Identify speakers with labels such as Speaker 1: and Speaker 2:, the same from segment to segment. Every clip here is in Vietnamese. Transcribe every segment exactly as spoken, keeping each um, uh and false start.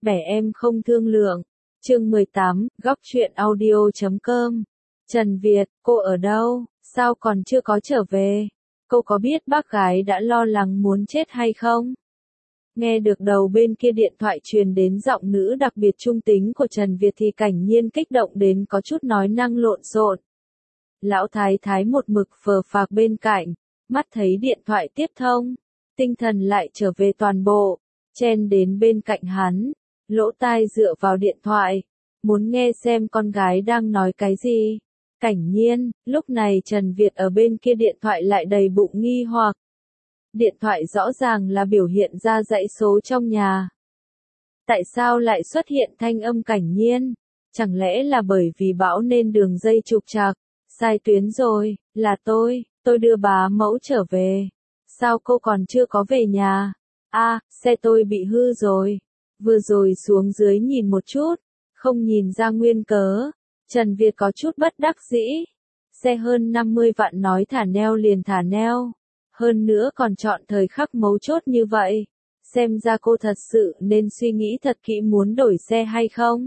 Speaker 1: Bẻ em không thương lượng. Chương mười tám, góc truyện audio chấm com. Trần Việt, cô ở đâu? Sao còn chưa có trở về? Cô có biết bác gái đã lo lắng muốn chết hay không? Nghe được đầu bên kia điện thoại truyền đến giọng nữ đặc biệt trung tính của Trần Việt thì Cảnh Nhiên kích động đến có chút nói năng lộn xộn. Lão thái thái một mực phờ phạc bên cạnh, mắt thấy điện thoại tiếp thông, tinh thần lại trở về toàn bộ, chen đến bên cạnh hắn, lỗ tai dựa vào điện thoại, muốn nghe xem con gái đang nói cái gì. Cảnh Nhiên, lúc này Trần Việt ở bên kia điện thoại lại đầy bụng nghi hoặc. Điện thoại rõ ràng là biểu hiện ra dãy số trong nhà. Tại sao lại xuất hiện thanh âm Cảnh Nhiên? Chẳng lẽ là bởi vì bão nên đường dây trục trặc? Sai tuyến rồi, là tôi, tôi đưa bá mẫu trở về. Sao cô còn chưa có về nhà? À, xe tôi bị hư rồi. Vừa rồi xuống dưới nhìn một chút, không nhìn ra nguyên cớ. Trần Việt có chút bất đắc dĩ. Xe hơn năm mươi vạn nói thả neo liền thả neo. Hơn nữa còn chọn thời khắc mấu chốt như vậy. Xem ra cô thật sự nên suy nghĩ thật kỹ muốn đổi xe hay không.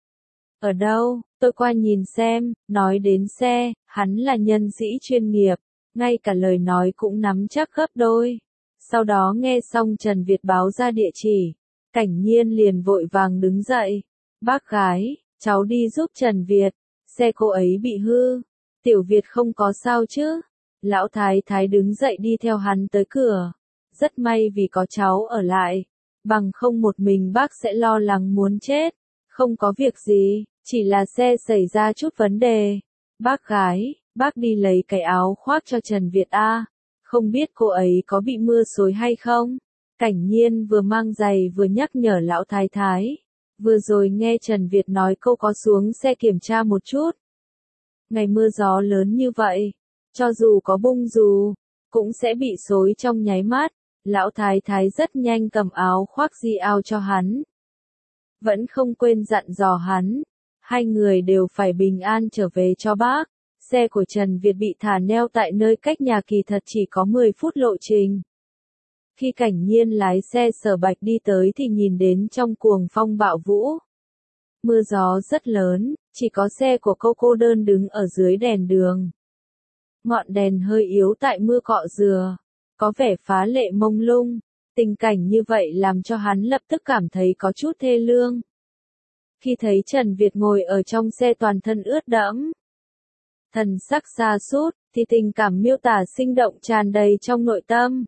Speaker 1: Ở đâu, tôi qua nhìn xem, nói đến xe, hắn là nhân sĩ chuyên nghiệp, ngay cả lời nói cũng nắm chắc gấp đôi. Sau đó nghe xong Trần Việt báo ra địa chỉ, Cảnh Nhiên liền vội vàng đứng dậy. Bác gái, cháu đi giúp Trần Việt, xe cô ấy bị hư, Tiểu Việt không có sao chứ. Lão thái thái đứng dậy đi theo hắn tới cửa. Rất may vì có cháu ở lại, bằng không một mình bác sẽ lo lắng muốn chết. Không có việc gì, chỉ là xe xảy ra chút vấn đề. Bác gái, bác đi lấy cái áo khoác cho Trần Việt a. Không biết cô ấy có bị mưa xối hay không? Cảnh Nhiên vừa mang giày vừa nhắc nhở lão thái thái. Vừa rồi nghe Trần Việt nói cô có xuống xe kiểm tra một chút. Ngày mưa gió lớn như vậy, cho dù có bung dù, cũng sẽ bị xối trong nháy mắt. Lão thái thái rất nhanh cầm áo khoác di ao cho hắn. Vẫn không quên dặn dò hắn, hai người đều phải bình an trở về cho bác. Xe của Trần Việt bị thả neo tại nơi cách nhà kỳ thật chỉ có mười phút lộ trình. Khi Cảnh Nhiên lái xe Sở Bạch đi tới thì nhìn đến trong cuồng phong bạo vũ. Mưa gió rất lớn, chỉ có xe của cô cô đơn đứng ở dưới đèn đường. Ngọn đèn hơi yếu tại mưa cọ dừa, có vẻ phá lệ mông lung. Tình cảnh như vậy làm cho hắn lập tức cảm thấy có chút thê lương. Khi thấy Trần Việt ngồi ở trong xe toàn thân ướt đẫm, thần sắc sa sút, thì tình cảm miêu tả sinh động tràn đầy trong nội tâm.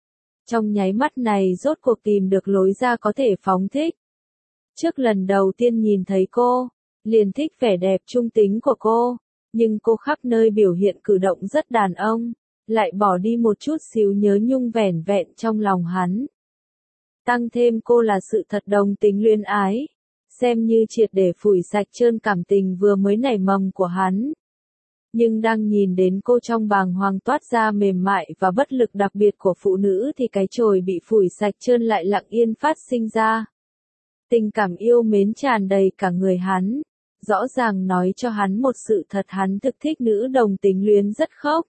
Speaker 1: Trong nháy mắt này rốt cuộc tìm được lối ra có thể phóng thích. Trước lần đầu tiên nhìn thấy cô, liền thích vẻ đẹp trung tính của cô, nhưng cô khắp nơi biểu hiện cử động rất đàn ông, lại bỏ đi một chút xíu nhớ nhung vẻn vẹn trong lòng hắn. Tăng thêm cô là sự thật đồng tính luyến ái, xem như triệt để phủi sạch trơn cảm tình vừa mới nảy mầm của hắn. Nhưng đang nhìn đến cô trong bàng hoàng toát ra mềm mại và bất lực đặc biệt của phụ nữ thì cái chồi bị phủi sạch trơn lại lặng yên phát sinh ra. Tình cảm yêu mến tràn đầy cả người hắn, rõ ràng nói cho hắn một sự thật hắn thực thích nữ đồng tính luyến rất khóc.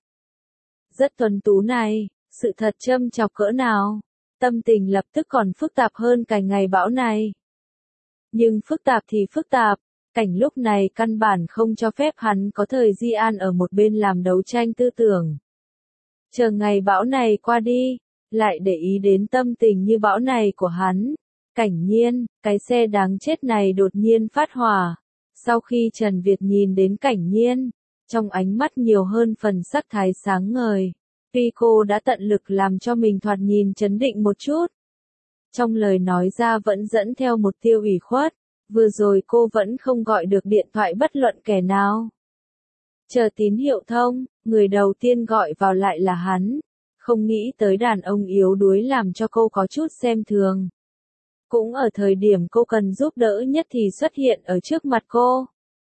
Speaker 1: Rất tuấn tú này, sự thật châm chọc cỡ nào, tâm tình lập tức còn phức tạp hơn cả ngày bão này. Nhưng phức tạp thì phức tạp, cảnh lúc này căn bản không cho phép hắn có thời di an ở một bên làm đấu tranh tư tưởng. Chờ ngày bão này qua đi, lại để ý đến tâm tình như bão này của hắn. Cảnh Nhiên, cái xe đáng chết này đột nhiên phát hỏa. Sau khi Trần Việt nhìn đến Cảnh Nhiên, trong ánh mắt nhiều hơn phần sắc thái sáng ngời. Tuy cô đã tận lực làm cho mình thoạt nhìn trấn định một chút. Trong lời nói ra vẫn dẫn theo một tia ủy khuất. Vừa rồi cô vẫn không gọi được điện thoại bất luận kẻ nào. Chờ tín hiệu thông, người đầu tiên gọi vào lại là hắn. Không nghĩ tới đàn ông yếu đuối làm cho cô có chút xem thường. Cũng ở thời điểm cô cần giúp đỡ nhất thì xuất hiện ở trước mặt cô.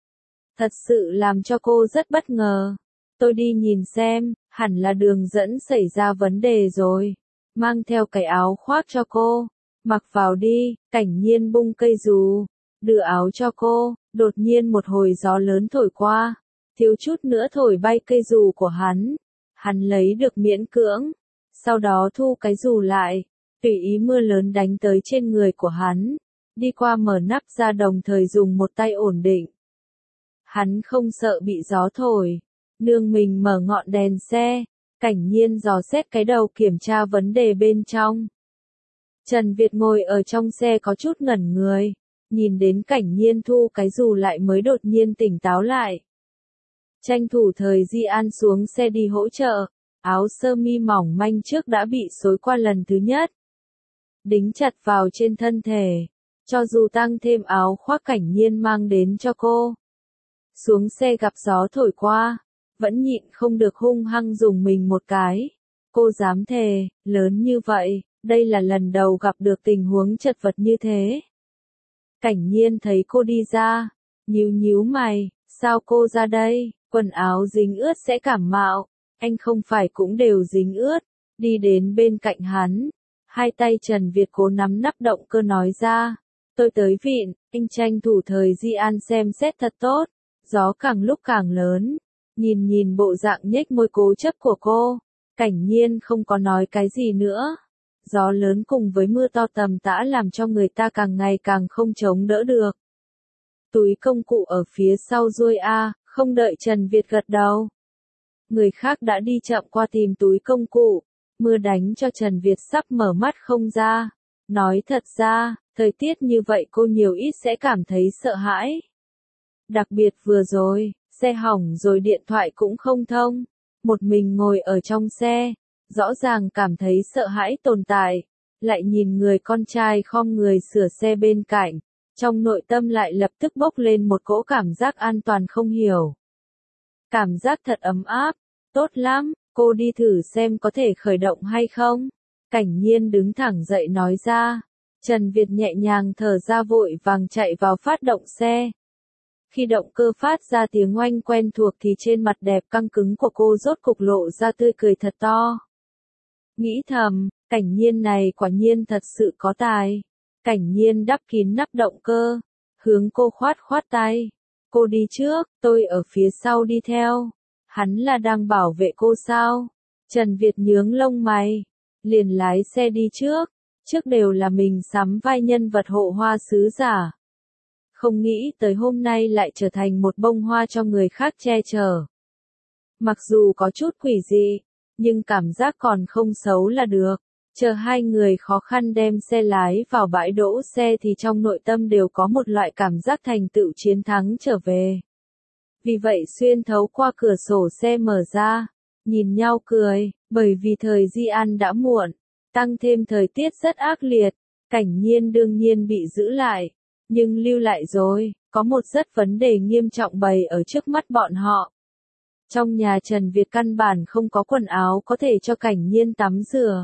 Speaker 1: Thật sự làm cho cô rất bất ngờ. Tôi đi nhìn xem, hẳn là đường dẫn xảy ra vấn đề rồi. Mang theo cái áo khoác cho cô. Mặc vào đi. Cảnh Nhiên bung cây dù, đưa áo cho cô. Đột nhiên một hồi gió lớn thổi qua, thiếu chút nữa thổi bay cây dù của hắn. Hắn lấy được miễn cưỡng, sau đó thu cái dù lại. Tùy ý mưa lớn đánh tới trên người của hắn. đi qua mở nắp ra đồng thời dùng một tay ổn định. Hắn không sợ bị gió thổi, nương mình mở ngọn đèn xe, Cảnh Nhiên dò xét cái đầu kiểm tra vấn đề bên trong. Trần Việt ngồi ở trong xe có chút ngẩn người, nhìn đến Cảnh Nhiên thu cái dù lại mới đột nhiên tỉnh táo lại. Tranh thủ thời Di An xuống xe đi hỗ trợ, áo sơ mi mỏng manh trước đã bị xối qua lần thứ nhất. Đính chặt vào trên thân thể, cho dù tăng thêm áo khoác Cảnh Nhiên mang đến cho cô. Xuống xe gặp gió thổi qua, vẫn nhịn không được hung hăng dùng mình một cái. Cô dám thề, lớn như vậy, đây là lần đầu gặp được tình huống chật vật như thế. Cảnh Nhiên thấy cô đi ra, nhíu nhíu mày, sao cô ra đây, quần áo dính ướt sẽ cảm mạo, anh không phải cũng đều dính ướt, đi đến bên cạnh hắn. Hai tay Trần Việt cố nắm nắp động cơ nói ra, tôi tới vịn, anh tranh thủ thời Di An xem xét thật tốt, gió càng lúc càng lớn, nhìn nhìn bộ dạng nhếch môi cố chấp của cô, Cảnh Nhiên không có nói cái gì nữa. Gió lớn cùng với mưa to tầm tã làm cho người ta càng ngày càng không chống đỡ được. Túi công cụ ở phía sau ruôi A, không đợi Trần Việt gật đầu. Người khác đã đi chậm qua tìm túi công cụ, mưa đánh cho Trần Việt sắp mở mắt không ra. Nói thật ra, thời tiết như vậy cô nhiều ít sẽ cảm thấy sợ hãi. Đặc biệt vừa rồi, xe hỏng rồi điện thoại cũng không thông. Một mình ngồi ở trong xe, rõ ràng cảm thấy sợ hãi tồn tại. Lại nhìn người con trai khom người sửa xe bên cạnh, trong nội tâm lại lập tức bốc lên một cỗ cảm giác an toàn không hiểu. Cảm giác thật ấm áp, tốt lắm, cô đi thử xem có thể khởi động hay không. Cảnh Nhiên đứng thẳng dậy nói ra. Trần Việt nhẹ nhàng thở ra vội vàng chạy vào phát động xe. Khi động cơ phát ra tiếng oanh quen thuộc thì trên mặt đẹp căng cứng của cô rốt cục lộ ra tươi cười thật to. Nghĩ thầm, Cảnh Nhiên này quả nhiên thật sự có tài. Cảnh Nhiên đắp kín nắp động cơ, hướng cô khoát khoát tay. Cô đi trước, tôi ở phía sau đi theo. Hắn là đang bảo vệ cô sao? Trần Việt nhướng lông mày, liền lái xe đi trước. Trước đều là mình sắm vai nhân vật hộ hoa sứ giả. Không nghĩ tới hôm nay lại trở thành một bông hoa cho người khác che chở. Mặc dù có chút quỷ dị, nhưng cảm giác còn không xấu là được. Chờ hai người khó khăn đem xe lái vào bãi đỗ xe thì trong nội tâm đều có một loại cảm giác thành tựu chiến thắng trở về. Vì vậy xuyên thấu qua cửa sổ xe mở ra, nhìn nhau cười, bởi vì thời Di An đã muộn, tăng thêm thời tiết rất ác liệt, Cảnh Nhiên đương nhiên bị giữ lại, nhưng lưu lại rồi, có một rất vấn đề nghiêm trọng bày ở trước mắt bọn họ. Trong nhà Trần Việt căn bản không có quần áo có thể cho Cảnh Nhiên tắm rửa.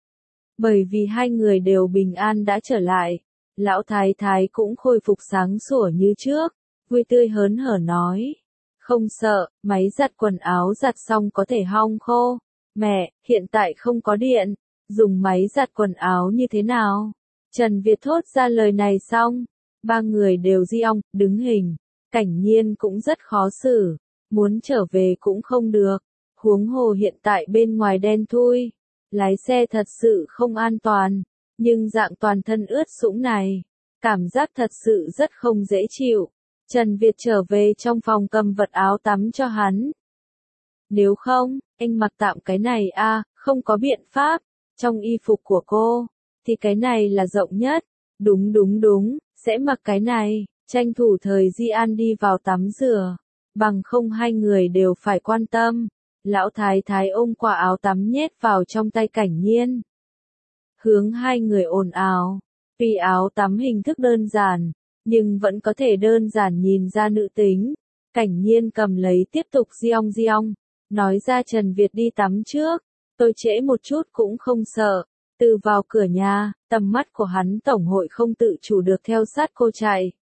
Speaker 1: Bởi vì hai người đều bình an đã trở lại, lão thái thái cũng khôi phục sáng sủa như trước, vui tươi hớn hở nói. Không sợ, máy giặt quần áo giặt xong có thể hong khô. Mẹ, hiện tại không có điện, dùng máy giặt quần áo như thế nào? Trần Việt thốt ra lời này xong, ba người đều di ong, đứng hình. Cảnh Nhiên cũng rất khó xử, muốn trở về cũng không được. Huống hồ hiện tại bên ngoài đen thui, lái xe thật sự không an toàn, nhưng dạng toàn thân ướt sũng này, cảm giác thật sự rất không dễ chịu. Trần Việt trở về trong phòng cầm vật áo tắm cho hắn. Nếu không, anh mặc tạm cái này a, không có biện pháp, trong y phục của cô, thì cái này là rộng nhất. Đúng đúng đúng, sẽ mặc cái này, tranh thủ thời Di An đi vào tắm rửa, bằng không hai người đều phải quan tâm. Lão thái thái ôm quả áo tắm nhét vào trong tay Cảnh Nhiên. Hướng hai người ồn ào, vì áo tắm hình thức đơn giản, nhưng vẫn có thể đơn giản nhìn ra nữ tính. Cảnh Nhiên cầm lấy tiếp tục giong giong, nói ra Trần Việt đi tắm trước, tôi trễ một chút cũng không sợ. Từ vào cửa nhà, tầm mắt của hắn tổng hội không tự chủ được theo sát cô chạy.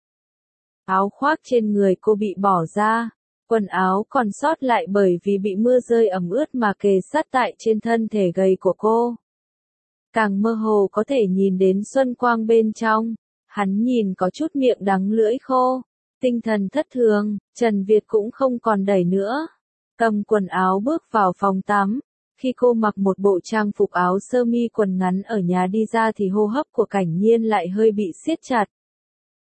Speaker 1: Áo khoác trên người cô bị bỏ ra, quần áo còn sót lại bởi vì bị mưa rơi ẩm ướt mà kề sát tại trên thân thể gầy của cô. Càng mơ hồ có thể nhìn đến xuân quang bên trong, hắn nhìn có chút miệng đắng lưỡi khô, tinh thần thất thường, Trần Việt cũng không còn đẩy nữa. Cầm quần áo bước vào phòng tắm. Khi cô mặc một bộ trang phục áo sơ mi quần ngắn ở nhà đi ra thì hô hấp của Cảnh Nhiên lại hơi bị siết chặt,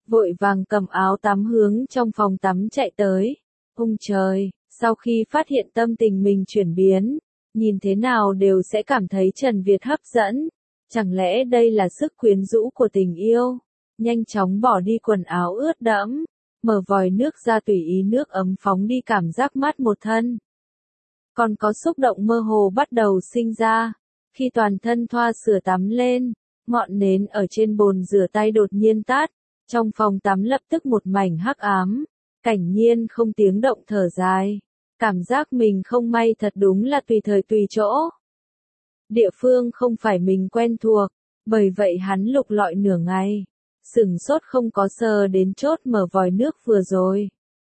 Speaker 1: vội vàng cầm áo tắm hướng trong phòng tắm chạy tới. Ung trời, sau khi phát hiện tâm tình mình chuyển biến, nhìn thế nào đều sẽ cảm thấy Trần Việt hấp dẫn. Chẳng lẽ đây là sức quyến rũ của tình yêu? Nhanh chóng bỏ đi quần áo ướt đẫm, mở vòi nước ra tùy ý nước ấm phóng đi cảm giác mát một thân. Còn có xúc động mơ hồ bắt đầu sinh ra, khi toàn thân thoa sửa tắm lên, ngọn nến ở trên bồn rửa tay đột nhiên tắt, trong phòng tắm lập tức một mảnh hắc ám, Cảnh Nhiên không tiếng động thở dài, cảm giác mình không may thật đúng là tùy thời tùy chỗ. Địa phương không phải mình quen thuộc, bởi vậy hắn lục lọi nửa ngày, sửng sốt không có sờ đến chốt mở vòi nước vừa rồi.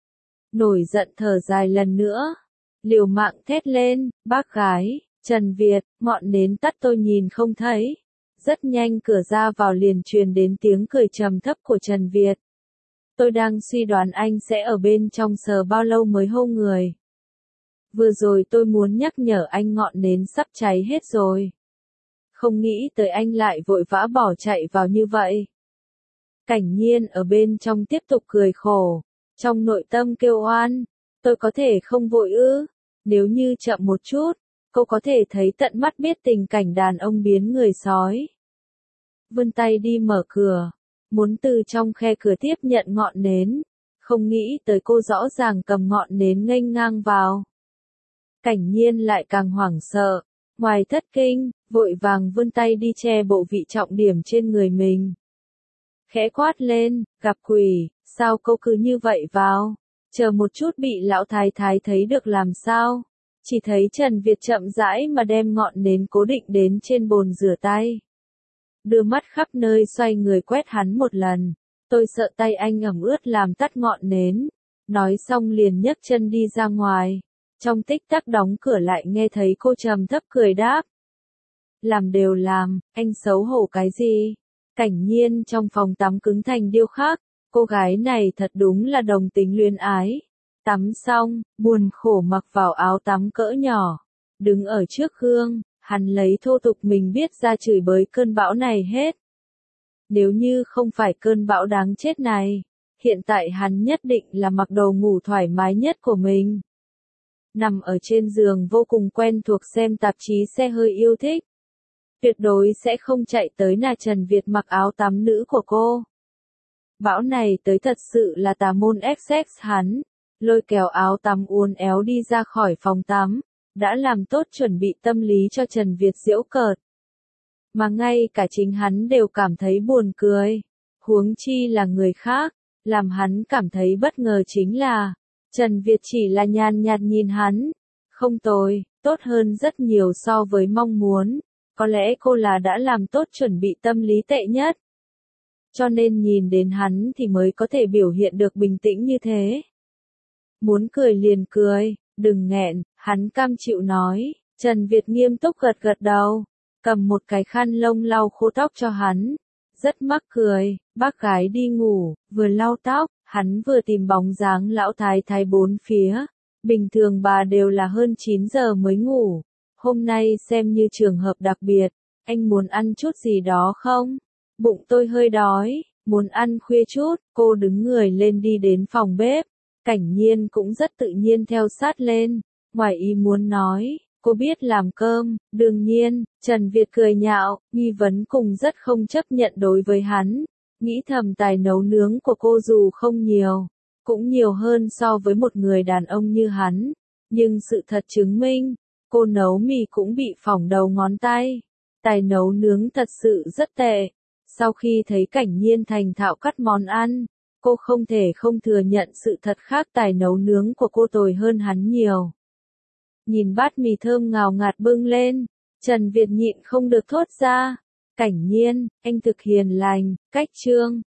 Speaker 1: Nổi giận thở dài lần nữa, liều mạng thét lên, bác gái, Trần Việt, ngọn nến tắt tôi nhìn không thấy. Rất nhanh cửa ra vào liền truyền đến tiếng cười trầm thấp của Trần Việt. Tôi đang suy đoán anh sẽ ở bên trong sờ bao lâu mới hô người. Vừa rồi tôi muốn nhắc nhở anh ngọn nến sắp cháy hết rồi. Không nghĩ tới anh lại vội vã bỏ chạy vào như vậy. Cảnh Nhiên ở bên trong tiếp tục cười khổ, trong nội tâm kêu oan, tôi có thể không vội ư, nếu như chậm một chút, cô có thể thấy tận mắt biết tình cảnh đàn ông biến người sói. Vươn tay đi mở cửa, muốn từ trong khe cửa tiếp nhận ngọn nến, không nghĩ tới cô rõ ràng cầm ngọn nến nghênh ngang vào. Cảnh Nhiên lại càng hoảng sợ, ngoài thất kinh, vội vàng vươn tay đi che bộ vị trọng điểm trên người mình. Khẽ quát lên, gặp quỷ, sao cô cứ như vậy vào, chờ một chút bị lão thái thái thấy được làm sao. Chỉ thấy Trần Việt chậm rãi mà đem ngọn nến cố định đến trên bồn rửa tay. Đưa mắt khắp nơi xoay người quét hắn một lần, tôi sợ tay anh ẩm ướt làm tắt ngọn nến. Nói xong liền nhấc chân đi ra ngoài, trong tích tắc đóng cửa lại nghe thấy cô trầm thấp cười đáp. Làm đều làm, anh xấu hổ cái gì? Cảnh Nhiên trong phòng tắm cứng thành điêu khắc, cô gái này thật đúng là đồng tính luyến ái. Tắm xong, buồn khổ mặc vào áo tắm cỡ nhỏ, đứng ở trước gương, hắn lấy thô tục mình biết ra chửi bới cơn bão này hết. Nếu như không phải cơn bão đáng chết này, hiện tại hắn nhất định là mặc đồ ngủ thoải mái nhất của mình. Nằm ở trên giường vô cùng quen thuộc xem tạp chí xe hơi yêu thích. Tuyệt đối sẽ không chạy tới nà Trần Việt mặc áo tắm nữ của cô. Bão này tới thật sự là tà môn ép xếch hắn. Lôi kéo áo tắm uốn éo đi ra khỏi phòng tắm, đã làm tốt chuẩn bị tâm lý cho Trần Việt giễu cợt. Mà ngay cả chính hắn đều cảm thấy buồn cười, huống chi là người khác, làm hắn cảm thấy bất ngờ chính là, Trần Việt chỉ là nhàn nhạt nhìn hắn, không tồi, tốt hơn rất nhiều so với mong muốn, có lẽ cô là đã làm tốt chuẩn bị tâm lý tệ nhất. Cho nên nhìn đến hắn thì mới có thể biểu hiện được bình tĩnh như thế. Muốn cười liền cười, đừng nghẹn, hắn cam chịu nói. Trần Việt nghiêm túc gật gật đầu, cầm một cái khăn lông lau khô tóc cho hắn. Rất mắc cười, bác gái đi ngủ, vừa lau tóc, hắn vừa tìm bóng dáng lão thái thái bốn phía. Bình thường bà đều là hơn chín giờ mới ngủ. Hôm nay xem như trường hợp đặc biệt, anh muốn ăn chút gì đó không? Bụng tôi hơi đói, muốn ăn khuya chút, cô đứng người lên đi đến phòng bếp. Cảnh Nhiên cũng rất tự nhiên theo sát lên, ngoài ý muốn nói, cô biết làm cơm, đương nhiên, Trần Việt cười nhạo, nghi vấn cùng rất không chấp nhận đối với hắn, nghĩ thầm tài nấu nướng của cô dù không nhiều, cũng nhiều hơn so với một người đàn ông như hắn, nhưng sự thật chứng minh, cô nấu mì cũng bị phỏng đầu ngón tay, tài nấu nướng thật sự rất tệ. Sau khi thấy Cảnh Nhiên thành thạo cắt món ăn, cô không thể không thừa nhận sự thật khác tài nấu nướng của cô tồi hơn hắn nhiều. Nhìn bát mì thơm ngào ngạt bưng lên, Trần Việt nhịn không được thốt ra. Cảnh Nhiên, anh thực hiền lành, cách trương.